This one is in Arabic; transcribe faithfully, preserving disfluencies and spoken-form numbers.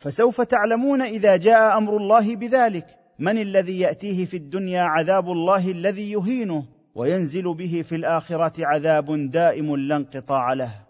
فسوف تعلمون اذا جاء امر الله بذلك من الذي ياتيه في الدنيا عذاب الله الذي يهينه وينزل به في الاخره عذاب دائم لا انقطاع له.